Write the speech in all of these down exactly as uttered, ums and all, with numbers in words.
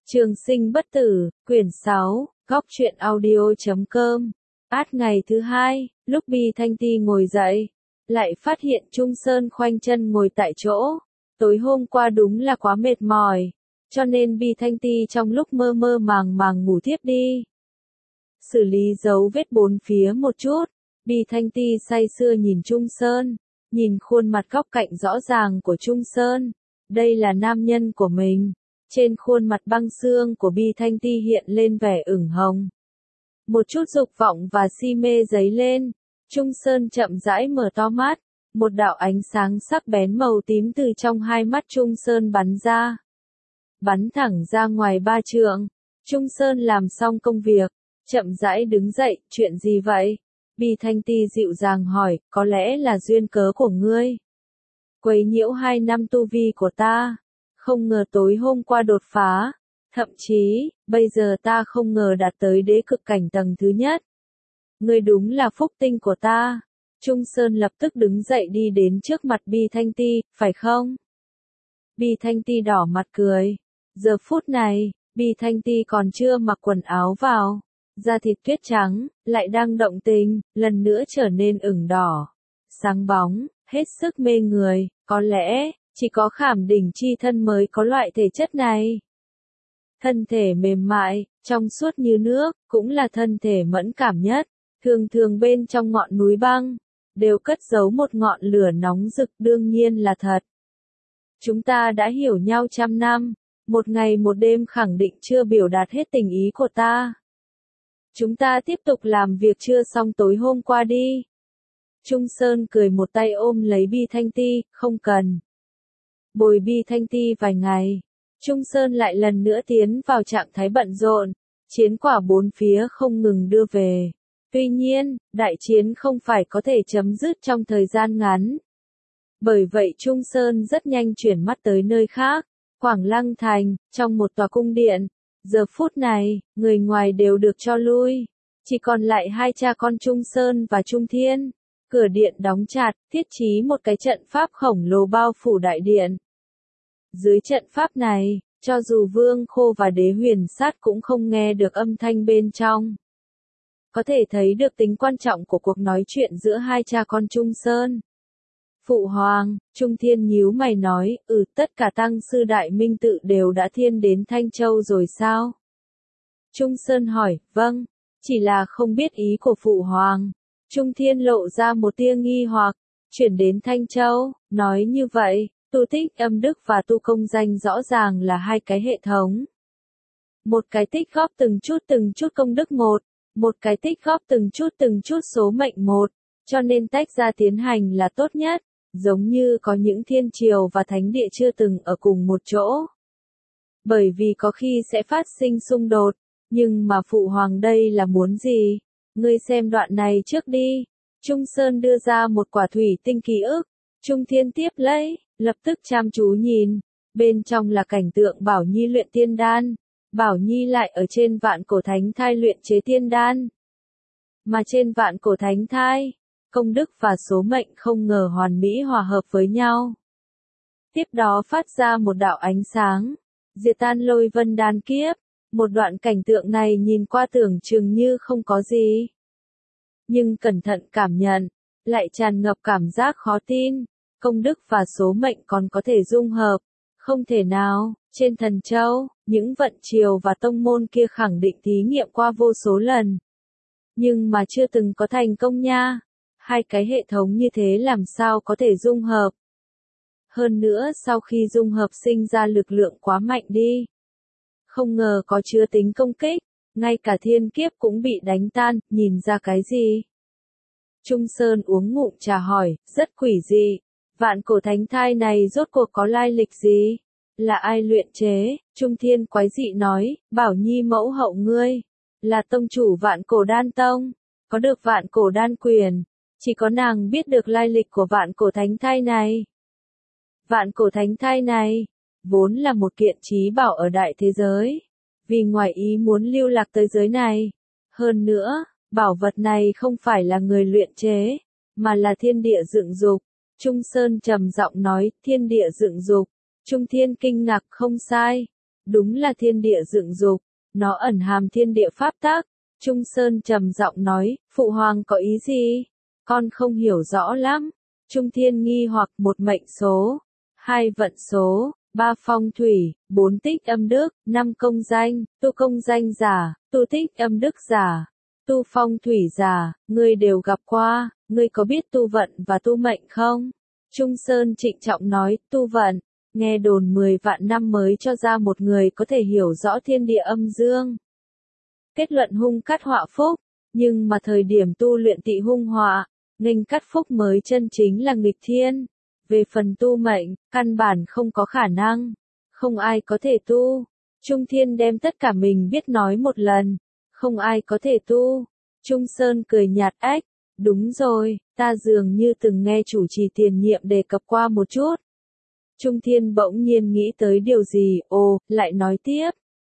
Trường sinh bất tử, quyển sáu, góc truyện audio chấm com. Át ngày thứ hai, lúc Bi Thanh Ti ngồi dậy, lại phát hiện Trung Sơn khoanh chân ngồi tại chỗ. Tối hôm qua đúng là quá mệt mỏi, cho nên Bi Thanh Ti trong lúc mơ mơ màng màng ngủ thiếp đi. Xử lý dấu vết bốn phía một chút, Bi Thanh Ti say sưa nhìn Trung Sơn, nhìn khuôn mặt góc cạnh rõ ràng của Trung Sơn. Đây là nam nhân của mình. Trên khuôn mặt băng xương của Bi Thanh Ti hiện lên vẻ ửng hồng. Một chút dục vọng và si mê dấy lên. Trung Sơn chậm rãi mở to mắt. Một đạo ánh sáng sắc bén màu tím từ trong hai mắt Trung Sơn bắn ra. Bắn thẳng ra ngoài ba trượng. Trung Sơn làm xong công việc. Chậm rãi đứng dậy, chuyện gì vậy? Bi Thanh Ti dịu dàng hỏi, có lẽ là duyên cớ của ngươi. Quấy nhiễu hai năm tu vi của ta. Không ngờ tối hôm qua đột phá, thậm chí, bây giờ ta không ngờ đạt tới đế cực cảnh tầng thứ nhất. Ngươi đúng là phúc tinh của ta. Trung Sơn lập tức đứng dậy đi đến trước mặt Bi Thanh Ti, phải không? Bi Thanh Ti đỏ mặt cười. Giờ phút này, Bi Thanh Ti còn chưa mặc quần áo vào. Da thịt tuyết trắng, lại đang động tình, lần nữa trở nên ửng đỏ. Sáng bóng, hết sức mê người, có lẽ chỉ có Khảm Đỉnh chi thân mới có loại thể chất này. Thân thể mềm mại, trong suốt như nước, cũng là thân thể mẫn cảm nhất. Thường thường bên trong ngọn núi băng, đều cất giấu một ngọn lửa nóng rực, đương nhiên là thật. Chúng ta đã hiểu nhau trăm năm, một ngày một đêm khẳng định chưa biểu đạt hết tình ý của ta. Chúng ta tiếp tục làm việc chưa xong tối hôm qua đi. Trung Sơn cười một tay ôm lấy Bi Thanh Ti, không cần. Bồi Bi Thanh Ti vài ngày, Trung Sơn lại lần nữa tiến vào trạng thái bận rộn, chiến quả bốn phía không ngừng đưa về. Tuy nhiên, đại chiến không phải có thể chấm dứt trong thời gian ngắn. Bởi vậy Trung Sơn rất nhanh chuyển mắt tới nơi khác, Quảng Lăng Thành, trong một tòa cung điện. Giờ phút này, người ngoài đều được cho lui, chỉ còn lại hai cha con Trung Sơn và Trung Thiên. Cửa điện đóng chặt, thiết trí một cái trận pháp khổng lồ bao phủ đại điện. Dưới trận pháp này, cho dù Vương Khô và Đế Huyền Sát cũng không nghe được âm thanh bên trong. Có thể thấy được tính quan trọng của cuộc nói chuyện giữa hai cha con Trung Sơn. Phụ Hoàng, Trung Thiên nhíu mày nói, ừ, tất cả tăng sư Đại Minh Tự đều đã thiên đến Thanh Châu rồi sao? Trung Sơn hỏi, vâng, chỉ là không biết ý của Phụ Hoàng. Trung Thiên lộ ra một tia nghi hoặc, chuyển đến Thanh Châu, nói như vậy, tu tích âm đức và tu công danh rõ ràng là hai cái hệ thống. Một cái tích góp từng chút từng chút công đức một, một cái tích góp từng chút từng chút số mệnh một, cho nên tách ra tiến hành là tốt nhất, giống như có những thiên triều và thánh địa chưa từng ở cùng một chỗ. Bởi vì có khi sẽ phát sinh xung đột, nhưng mà Phụ Hoàng đây là muốn gì? Ngươi xem đoạn này trước đi. Trung Sơn đưa ra một quả thủy tinh ký ức. Trung Thiên tiếp lấy, lập tức chăm chú nhìn. Bên trong là cảnh tượng Bảo Nhi luyện tiên đan. Bảo Nhi lại ở trên vạn cổ thánh thai luyện chế tiên đan. Mà trên vạn cổ thánh thai, công đức và số mệnh không ngờ hoàn mỹ hòa hợp với nhau. Tiếp đó phát ra một đạo ánh sáng, diệt tan lôi vân đan kiếp. Một đoạn cảnh tượng này nhìn qua tưởng chừng như không có gì. Nhưng cẩn thận cảm nhận, lại tràn ngập cảm giác khó tin. Công đức và số mệnh còn có thể dung hợp. Không thể nào, trên Thần Châu, những vận triều và tông môn kia khẳng định thí nghiệm qua vô số lần. Nhưng mà chưa từng có thành công nha. Hai cái hệ thống như thế làm sao có thể dung hợp. Hơn nữa sau khi dung hợp sinh ra lực lượng quá mạnh đi. Không ngờ có chứa tính công kích, ngay cả thiên kiếp cũng bị đánh tan, nhìn ra cái gì? Trung Sơn uống ngụm trà hỏi, rất quỷ dị, vạn cổ thánh thai này rốt cuộc có lai lịch gì? Là ai luyện chế? Trung Thiên quái dị nói, Bảo Nhi mẫu hậu ngươi, là tông chủ vạn cổ đan tông, có được vạn cổ đan quyền, chỉ có nàng biết được lai lịch của vạn cổ thánh thai này. Vạn cổ thánh thai này, vốn là một kiện trí bảo ở đại thế giới, vì ngoài ý muốn lưu lạc tới giới này. Hơn nữa, bảo vật này không phải là người luyện chế, mà là thiên địa dựng dục. Trung Sơn trầm giọng nói, thiên địa dựng dục. Trung Thiên kinh ngạc, không sai. Đúng là thiên địa dựng dục, nó ẩn hàm thiên địa pháp tắc. Trung Sơn trầm giọng nói, Phụ Hoàng có ý gì? Con không hiểu rõ lắm. Trung Thiên nghi hoặc một mệnh số, hai vận số, ba phong thủy, bốn tích âm đức, năm công danh, tu công danh giả, tu tích âm đức giả, tu phong thủy giả, ngươi đều gặp qua, ngươi có biết tu vận và tu mệnh không? Trung Sơn trịnh trọng nói, tu vận, nghe đồn mười vạn năm mới cho ra một người có thể hiểu rõ thiên địa âm dương. Kết luận hung cát họa phúc, nhưng mà thời điểm tu luyện tị hung họa, nghênh cát phúc mới chân chính là nghịch thiên. Về phần tu mệnh, căn bản không có khả năng, không ai có thể tu. Trung Thiên đem tất cả mình biết nói một lần, không ai có thể tu. Trung Sơn cười nhạt ách, đúng rồi, ta dường như từng nghe chủ trì tiền nhiệm đề cập qua một chút. Trung Thiên bỗng nhiên nghĩ tới điều gì, ồ, lại nói tiếp.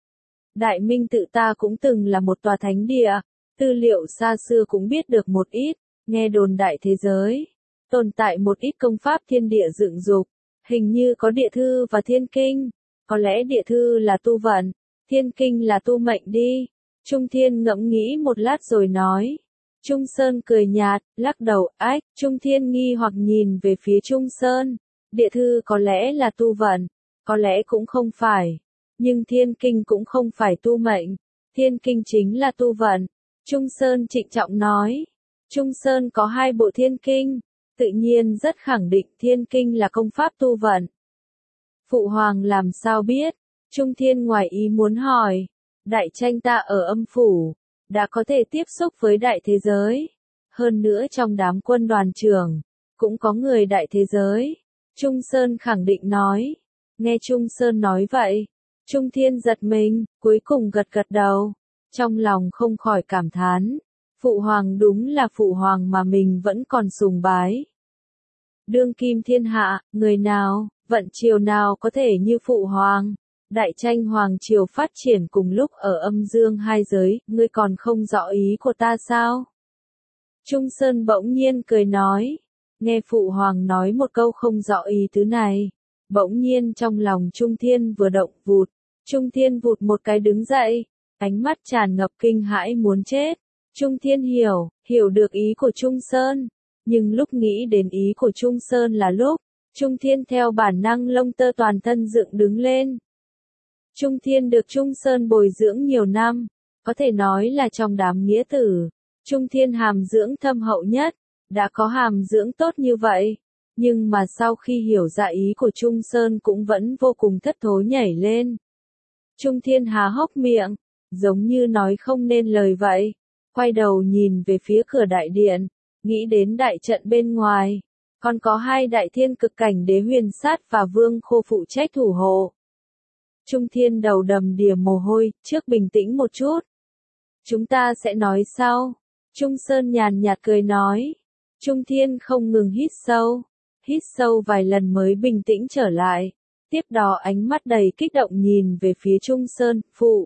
Đại Minh tự ta cũng từng là một tòa thánh địa, tư liệu xa xưa cũng biết được một ít, nghe đồn đại thế giới. Tồn tại một ít công pháp thiên địa dựng dục, hình như có địa thư và thiên kinh, có lẽ địa thư là tu vận, thiên kinh là tu mệnh đi. Trung Thiên ngẫm nghĩ một lát rồi nói. Trung Sơn cười nhạt, lắc đầu, ách, Trung Thiên nghi hoặc nhìn về phía Trung Sơn. Địa thư có lẽ là tu vận, có lẽ cũng không phải, nhưng thiên kinh cũng không phải tu mệnh, thiên kinh chính là tu vận. Trung Sơn trịnh trọng nói. Trung Sơn có hai bộ thiên kinh, tự nhiên rất khẳng định thiên kinh là công pháp tu vận. Phụ Hoàng làm sao biết? Trung Thiên ngoài ý muốn hỏi. Đại tranh ta ở âm phủ, đã có thể tiếp xúc với đại thế giới. Hơn nữa trong đám quân đoàn trưởng, cũng có người đại thế giới. Trung Sơn khẳng định nói. Nghe Trung Sơn nói vậy, Trung Thiên giật mình, cuối cùng gật gật đầu. Trong lòng không khỏi cảm thán. Phụ Hoàng đúng là Phụ Hoàng mà mình vẫn còn sùng bái. Đương kim thiên hạ, người nào, vận triều nào có thể như Phụ Hoàng. Đại tranh Hoàng triều phát triển cùng lúc ở âm dương hai giới, ngươi còn không rõ ý của ta sao? Trung Sơn bỗng nhiên cười nói. Nghe Phụ Hoàng nói một câu không rõ ý tứ này. Bỗng nhiên trong lòng Trung Thiên vừa động vụt. Trung Thiên vụt một cái đứng dậy. Ánh mắt tràn ngập kinh hãi muốn chết. Trung Thiên hiểu, hiểu được ý của Trung Sơn. Nhưng lúc nghĩ đến ý của Trung Sơn là lúc, Trung Thiên theo bản năng lông tơ toàn thân dựng đứng lên. Trung Thiên được Trung Sơn bồi dưỡng nhiều năm, có thể nói là trong đám nghĩa tử. Trung Thiên hàm dưỡng thâm hậu nhất, đã có hàm dưỡng tốt như vậy. Nhưng mà sau khi hiểu ra ý của Trung Sơn cũng vẫn vô cùng thất thố nhảy lên. Trung Thiên há hốc miệng, giống như nói không nên lời vậy. Quay đầu nhìn về phía cửa đại điện, nghĩ đến đại trận bên ngoài. Còn có hai đại thiên cực cảnh đế huyền sát và vương khô phụ trách thủ hộ. Trung Thiên đầu đầm đìa mồ hôi, trước bình tĩnh một chút. Chúng ta sẽ nói sau. Trung Sơn nhàn nhạt cười nói. Trung Thiên không ngừng hít sâu. Hít sâu vài lần mới bình tĩnh trở lại. Tiếp đó ánh mắt đầy kích động nhìn về phía Trung Sơn, phụ.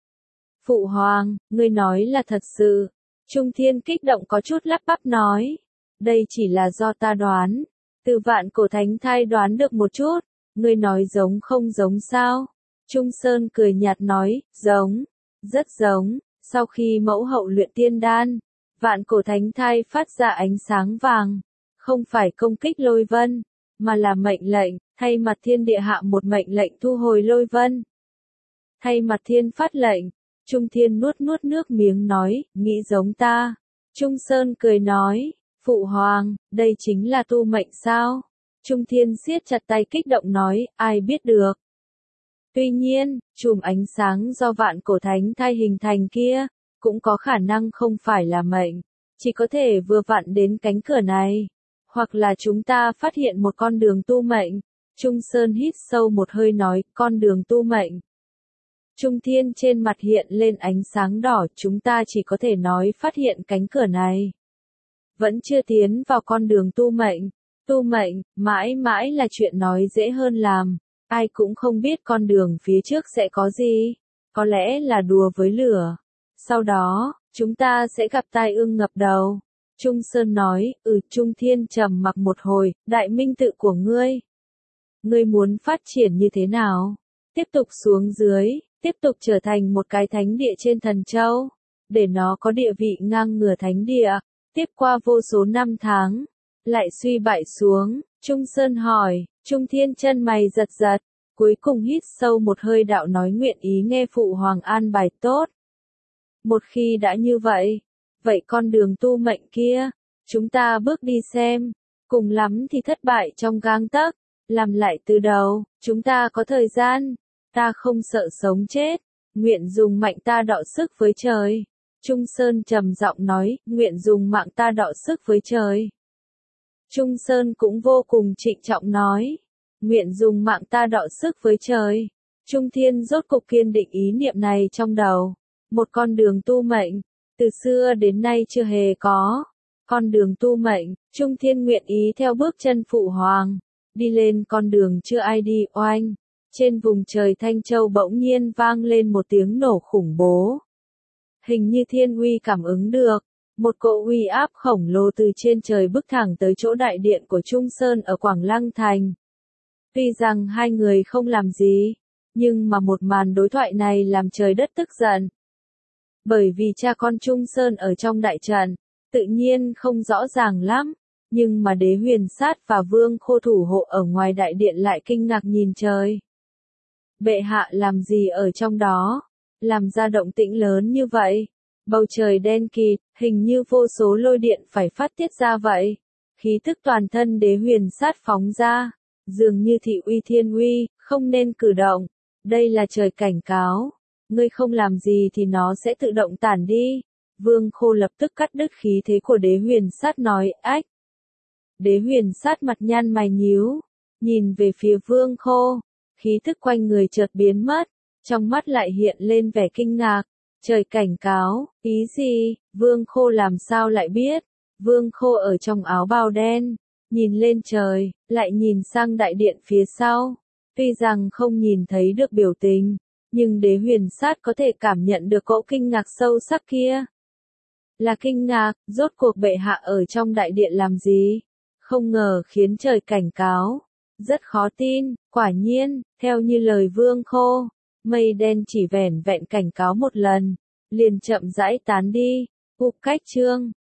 Phụ Hoàng, ngươi nói là thật sự. Trung Thiên kích động có chút lắp bắp nói. Đây chỉ là do ta đoán. Từ vạn cổ thánh thai đoán được một chút. Ngươi nói giống không giống sao? Trung Sơn cười nhạt nói, giống. Rất giống. Sau khi mẫu hậu luyện tiên đan, vạn cổ thánh thai phát ra ánh sáng vàng. Không phải công kích lôi vân, mà là mệnh lệnh, thay mặt thiên địa hạ một mệnh lệnh thu hồi lôi vân. Thay mặt thiên phát lệnh. Trung Thiên nuốt nuốt nước miếng nói, nghĩ giống ta. Trung Sơn cười nói, Phụ Hoàng, đây chính là tu mệnh sao? Trung Thiên siết chặt tay kích động nói, ai biết được. Tuy nhiên, chùm ánh sáng do vạn cổ thánh thai hình thành kia, cũng có khả năng không phải là mệnh, chỉ có thể vừa vặn đến cánh cửa này. Hoặc là chúng ta phát hiện một con đường tu mệnh. Trung Sơn hít sâu một hơi nói, con đường tu mệnh. Trung Thiên trên mặt hiện lên ánh sáng đỏ, chúng ta chỉ có thể nói phát hiện cánh cửa này. Vẫn chưa tiến vào con đường tu mệnh. Tu mệnh, mãi mãi là chuyện nói dễ hơn làm. Ai cũng không biết con đường phía trước sẽ có gì. Có lẽ là đùa với lửa. Sau đó, chúng ta sẽ gặp tai ương ngập đầu. Trung Sơn nói, ừ, Trung Thiên trầm mặc một hồi, đại minh tự của ngươi. Ngươi muốn phát triển như thế nào? tiếp tục xuống dưới, tiếp tục trở thành một cái thánh địa trên Thần Châu, để nó có địa vị ngang ngửa thánh địa. Tiếp qua vô số năm tháng, lại suy bại xuống, Trung Sơn hỏi, Trung Thiên chân mày giật giật, cuối cùng hít sâu một hơi đạo nói nguyện ý nghe phụ hoàng an bài tốt. Một khi đã như vậy, vậy con đường tu mệnh kia, chúng ta bước đi xem, cùng lắm thì thất bại trong gang tấc, làm lại từ đầu, chúng ta có thời gian, ta không sợ sống chết, nguyện dùng mạnh ta đọ sức với trời. Trung Sơn trầm giọng nói, nguyện dùng mạng ta đọ sức với trời. Trung Sơn cũng vô cùng trịnh trọng nói, nguyện dùng mạng ta đọ sức với trời. Trung Thiên rốt cục kiên định ý niệm này trong đầu. Một con đường tu mệnh, từ xưa đến nay chưa hề có. Con đường tu mệnh, Trung Thiên nguyện ý theo bước chân phụ hoàng, đi lên con đường chưa ai đi. Oanh, trên vùng trời Thanh Châu bỗng nhiên vang lên một tiếng nổ khủng bố. Hình như thiên uy cảm ứng được, một cỗ uy áp khổng lồ từ trên trời bước thẳng tới chỗ đại điện của Trung Sơn ở Quảng Lăng Thành. Tuy rằng hai người không làm gì, nhưng mà một màn đối thoại này làm trời đất tức giận. Bởi vì cha con Trung Sơn ở trong đại trận, tự nhiên không rõ ràng lắm, nhưng mà Đế Huyền Sát và Vương Khô thủ hộ ở ngoài đại điện lại kinh ngạc nhìn trời. Bệ hạ làm gì ở trong đó? Làm ra động tĩnh lớn như vậy, bầu trời đen kịt, hình như vô số lôi điện phải phát tiết ra vậy. Khí tức toàn thân Đế Huyền Sát phóng ra, dường như thị uy thiên uy, không nên cử động. Đây là trời cảnh cáo, ngươi không làm gì thì nó sẽ tự động tản đi. Vương Khô lập tức cắt đứt khí thế của Đế Huyền Sát nói, ách. Đế Huyền Sát mặt nhăn mày nhíu, nhìn về phía Vương Khô, khí thức quanh người chợt biến mất. Trong mắt lại hiện lên vẻ kinh ngạc, trời cảnh cáo, ý gì, Vương Khô làm sao lại biết, Vương Khô ở trong áo bào đen, nhìn lên trời, lại nhìn sang đại điện phía sau, tuy rằng không nhìn thấy được biểu tình, nhưng Đế Huyền Sát có thể cảm nhận được cỗ kinh ngạc sâu sắc kia. Là kinh ngạc, rốt cuộc bệ hạ ở trong đại điện làm gì, không ngờ khiến trời cảnh cáo, rất khó tin, quả nhiên, theo như lời Vương Khô. Mây đen chỉ vẻn vẹn cảnh cáo một lần, liền chậm rãi tán đi. Ục Cách Chương